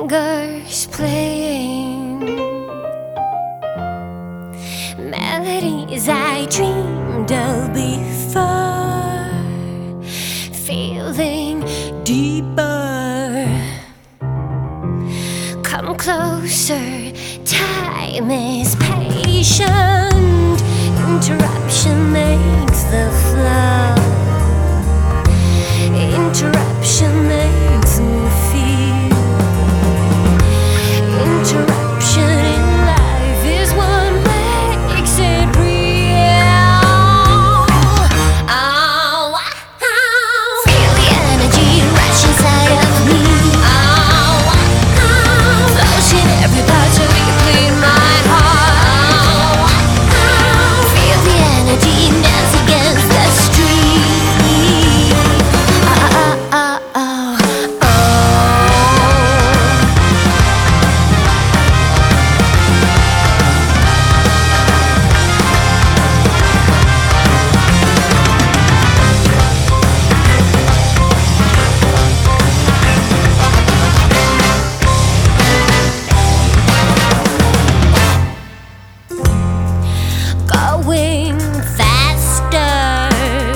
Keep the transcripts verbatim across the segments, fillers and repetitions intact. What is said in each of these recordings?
fingers playing melodies I dreamed of before, feeling deeper. Come closer, time is patient. Interruption makes the flow. Interruption makes me feel. Interruption in life is what makes it real. Oh, oh, feel the energy rush inside of me. Oh, oh, floating every part so we can clean my heart. Oh, oh, feel the energy dance against the street. Oh, oh, oh, oh, oh. Going faster,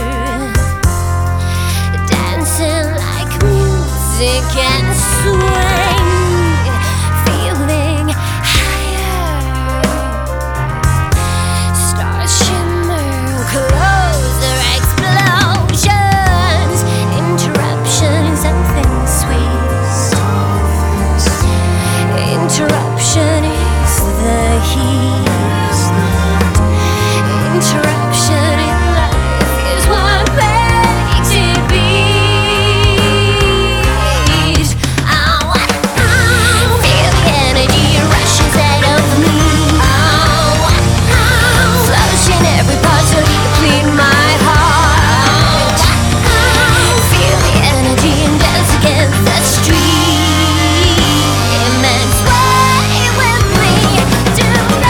dancing like music and swing, feeling higher. Stars shimmer, closer explosions. Interruption, something sweet. Interruption is the heat. Interruption in life is what makes it beat. Oh, oh, feel the energy rush inside of me. Oh, oh, floating every part so deeply in my heart. Oh, feel the energy and dance against the street. It makes way with me tonight.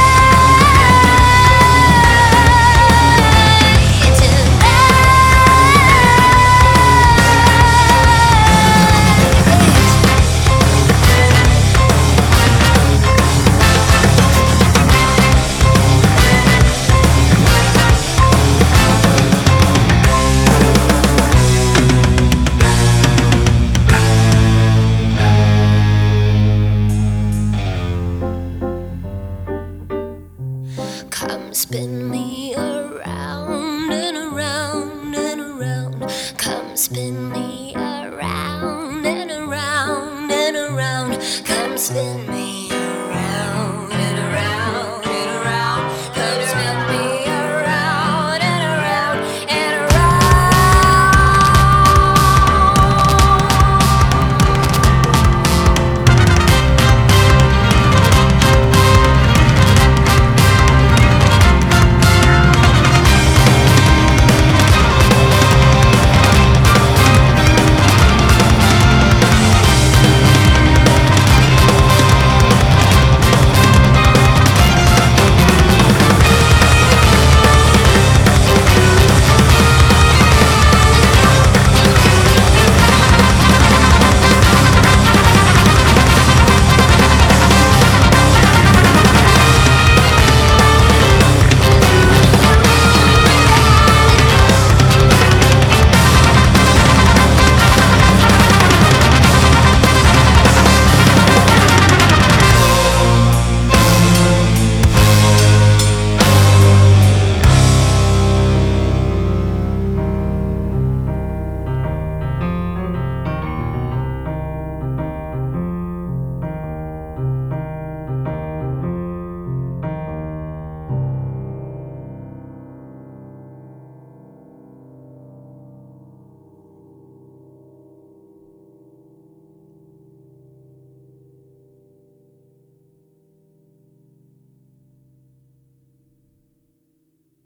Come spin me around and around and around. Come spin me around and around and around. Come spin me